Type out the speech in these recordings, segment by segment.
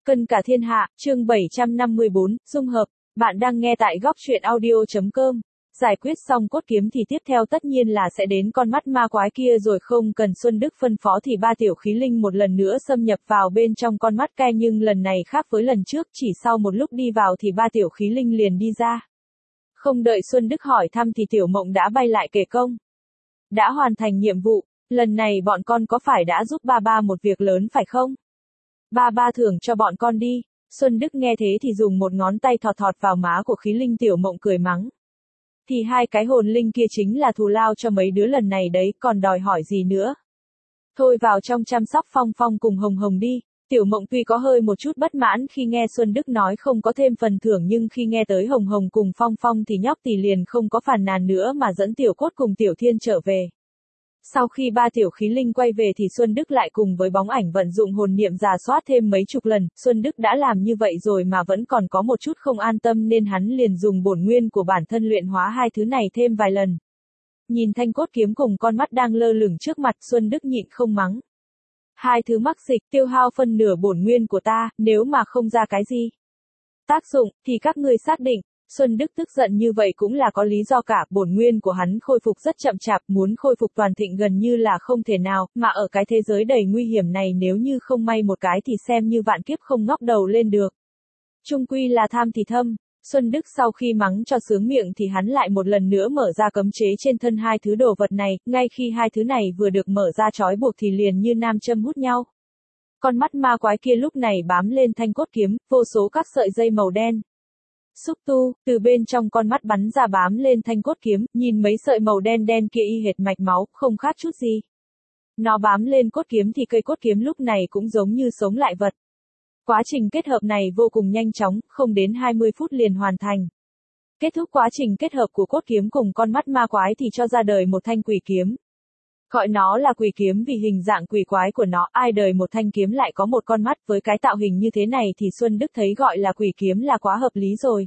Cân cả thiên hạ, chương 754, dung hợp, bạn đang nghe tại góc truyện audio.com. Giải quyết xong cốt kiếm thì tiếp theo tất nhiên là sẽ đến con mắt ma quái kia rồi, không cần Xuân Đức phân phó thì ba tiểu khí linh một lần nữa xâm nhập vào bên trong con mắt cai, nhưng lần này khác với lần trước, chỉ sau một lúc đi vào thì ba tiểu khí linh liền đi ra. Không đợi Xuân Đức hỏi thăm thì Tiểu Mộng đã bay lại kể công. Đã hoàn thành nhiệm vụ, lần này bọn con có phải đã giúp ba ba một việc lớn phải không? Ba ba thưởng cho bọn con đi. Xuân Đức nghe thế thì dùng một ngón tay thọt thọt vào má của khí linh. Tiểu Mộng cười mắng. Thì hai cái hồn linh kia chính là thù lao cho mấy đứa lần này đấy, còn đòi hỏi gì nữa. Thôi vào trong chăm sóc Phong Phong cùng Hồng Hồng đi. Tiểu Mộng tuy có hơi một chút bất mãn khi nghe Xuân Đức nói không có thêm phần thưởng, nhưng khi nghe tới Hồng Hồng cùng Phong Phong thì nhóc tỷ liền không có phàn nàn nữa mà dẫn Tiểu Cốt cùng Tiểu Thiên trở về. Sau khi ba tiểu khí linh quay về thì Xuân Đức lại cùng với bóng ảnh vận dụng hồn niệm rà soát thêm mấy chục lần. Xuân Đức đã làm như vậy rồi mà vẫn còn có một chút không an tâm nên hắn liền dùng bổn nguyên của bản thân luyện hóa hai thứ này thêm vài lần. Nhìn thanh cốt kiếm cùng con mắt đang lơ lửng trước mặt, Xuân Đức nhịn không mắng. Hai thứ mắc dịch tiêu hao phân nửa bổn nguyên của ta, nếu mà không ra cái gì tác dụng thì các ngươi xác định. Xuân Đức tức giận như vậy cũng là có lý do cả, bổn nguyên của hắn khôi phục rất chậm chạp, muốn khôi phục toàn thịnh gần như là không thể nào, mà ở cái thế giới đầy nguy hiểm này nếu như không may một cái thì xem như vạn kiếp không ngóc đầu lên được. Chung quy là tham thì thâm. Xuân Đức sau khi mắng cho sướng miệng thì hắn lại một lần nữa mở ra cấm chế trên thân hai thứ đồ vật này, ngay khi hai thứ này vừa được mở ra trói buộc thì liền như nam châm hút nhau. Con mắt ma quái kia lúc này bám lên thanh cốt kiếm, vô số các sợi dây màu đen. Xúc tu, từ bên trong con mắt bắn ra bám lên thanh cốt kiếm, nhìn mấy sợi màu đen đen kia y hệt mạch máu, không khác chút gì. Nó bám lên cốt kiếm thì cây cốt kiếm lúc này cũng giống như sống lại vật. Quá trình kết hợp này vô cùng nhanh chóng, không đến 20 phút liền hoàn thành. Kết thúc quá trình kết hợp của cốt kiếm cùng con mắt ma quái thì cho ra đời một thanh quỷ kiếm. Gọi nó là quỷ kiếm vì hình dạng quỷ quái của nó, ai đời một thanh kiếm lại có một con mắt với cái tạo hình như thế này thì Xuân Đức thấy gọi là quỷ kiếm là quá hợp lý rồi.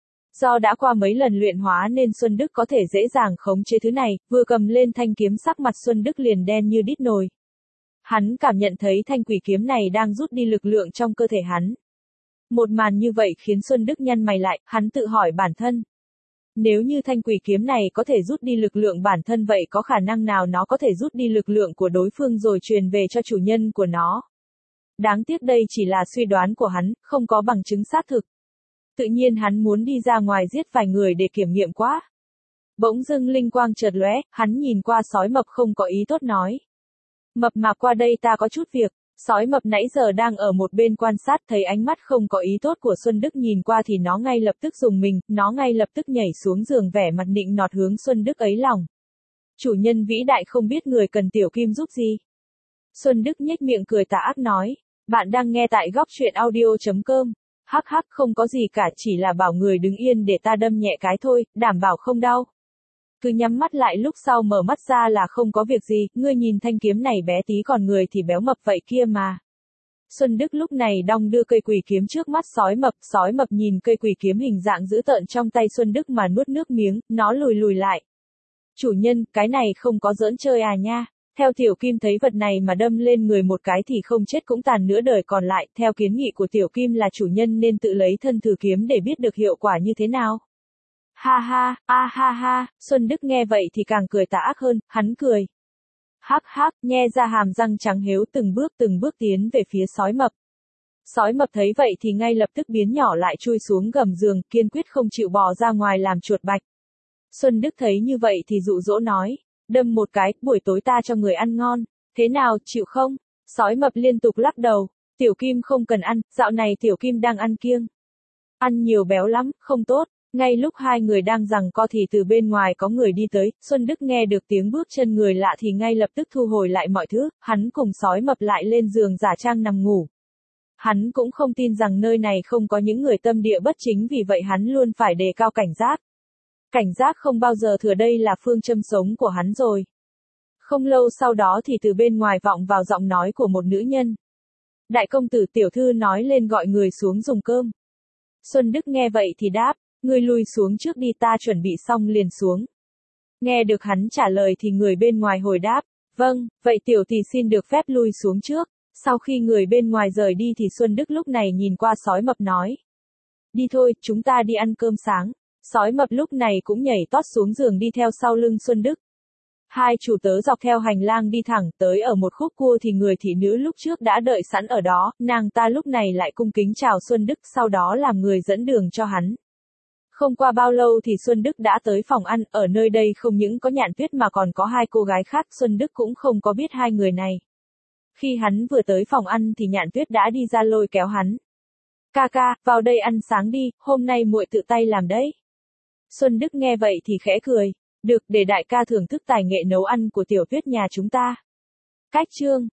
Do đã qua mấy lần luyện hóa nên Xuân Đức có thể dễ dàng khống chế thứ này, vừa cầm lên thanh kiếm sắc mặt Xuân Đức liền đen như đít nồi. Hắn cảm nhận thấy thanh quỷ kiếm này đang rút đi lực lượng trong cơ thể hắn. Một màn như vậy khiến Xuân Đức nhăn mày lại, hắn tự hỏi bản thân. Nếu như thanh quỷ kiếm này có thể rút đi lực lượng bản thân vậy có khả năng nào nó có thể rút đi lực lượng của đối phương rồi truyền về cho chủ nhân của nó? Đáng tiếc đây chỉ là suy đoán của hắn, không có bằng chứng xác thực. Tự nhiên hắn muốn đi ra ngoài giết vài người để kiểm nghiệm quá. Bỗng dưng linh quang chợt lóe, hắn nhìn qua Sói Mập không có ý tốt nói. Mập mạp qua đây ta có chút việc. Sói Mập nãy giờ đang ở một bên quan sát, thấy ánh mắt không có ý tốt của Xuân Đức nhìn qua thì nó ngay lập tức rùng mình, nó ngay lập tức nhảy xuống giường vẻ mặt nịnh nọt hướng Xuân Đức ấy lòng. Chủ nhân vĩ đại không biết người cần tiểu kim giúp gì. Xuân Đức nhếch miệng cười tà ác nói, bạn đang nghe tại góc truyện audio.com. Hắc hắc không có gì cả, chỉ là bảo người đứng yên để ta đâm nhẹ cái thôi, đảm bảo không đau. Cứ nhắm mắt lại lúc sau mở mắt ra là không có việc gì, ngươi nhìn thanh kiếm này bé tí còn người thì béo mập vậy kia mà. Xuân Đức lúc này đong đưa cây quỷ kiếm trước mắt Sói Mập nhìn cây quỷ kiếm hình dạng dữ tợn trong tay Xuân Đức mà nuốt nước miếng, nó lùi lại. Chủ nhân, cái này không có giỡn chơi à nha. Theo Tiểu Kim thấy vật này mà đâm lên người một cái thì không chết cũng tàn nửa đời còn lại, theo kiến nghị của Tiểu Kim là chủ nhân nên tự lấy thân thử kiếm để biết được hiệu quả như thế nào. Ha ha, ha, Xuân Đức nghe vậy thì càng cười tà ác hơn, hắn cười. Hắc hắc, nhe ra hàm răng trắng hếu từng bước tiến về phía Sói Mập. Sói Mập thấy vậy thì ngay lập tức biến nhỏ lại chui xuống gầm giường, kiên quyết không chịu bò ra ngoài làm chuột bạch. Xuân Đức thấy như vậy thì dụ dỗ nói, đâm một cái, buổi tối ta cho người ăn ngon, thế nào, chịu không? Sói Mập liên tục lắc đầu, Tiểu Kim không cần ăn, dạo này Tiểu Kim đang ăn kiêng. Ăn nhiều béo lắm, không tốt. Ngay lúc hai người đang giằng co thì từ bên ngoài có người đi tới, Xuân Đức nghe được tiếng bước chân người lạ thì ngay lập tức thu hồi lại mọi thứ, hắn cùng Sói Mập lại lên giường giả trang nằm ngủ. Hắn cũng không tin rằng nơi này không có những người tâm địa bất chính, vì vậy hắn luôn phải đề cao cảnh giác. Cảnh giác không bao giờ thừa, đây là phương châm sống của hắn rồi. Không lâu sau đó thì từ bên ngoài vọng vào giọng nói của một nữ nhân. Đại công tử tiểu thư nói lên gọi người xuống dùng cơm. Xuân Đức nghe vậy thì đáp. Ngươi lui xuống trước đi, ta chuẩn bị xong liền xuống. Nghe được hắn trả lời thì người bên ngoài hồi đáp, vâng, vậy tiểu tỷ xin được phép lui xuống trước. Sau khi người bên ngoài rời đi thì Xuân Đức lúc này nhìn qua sói mập nói. Đi thôi, chúng ta đi ăn cơm sáng. Sói mập lúc này cũng nhảy tót xuống giường đi theo sau lưng Xuân Đức. Hai chủ tớ dọc theo hành lang đi thẳng tới ở một khúc cua thì người thị nữ lúc trước đã đợi sẵn ở đó, nàng ta lúc này lại cung kính chào Xuân Đức sau đó làm người dẫn đường cho hắn. Không qua bao lâu thì Xuân Đức đã tới phòng ăn, ở nơi đây không những có Nhạn Tuyết mà còn có hai cô gái khác, Xuân Đức cũng không có biết hai người này. Khi hắn vừa tới phòng ăn thì Nhạn Tuyết đã đi ra lôi kéo hắn. Ca ca, vào đây ăn sáng đi, hôm nay muội tự tay làm đấy. Xuân Đức nghe vậy thì khẽ cười. Được, để đại ca thưởng thức tài nghệ nấu ăn của Tiểu Tuyết nhà chúng ta. Cách chương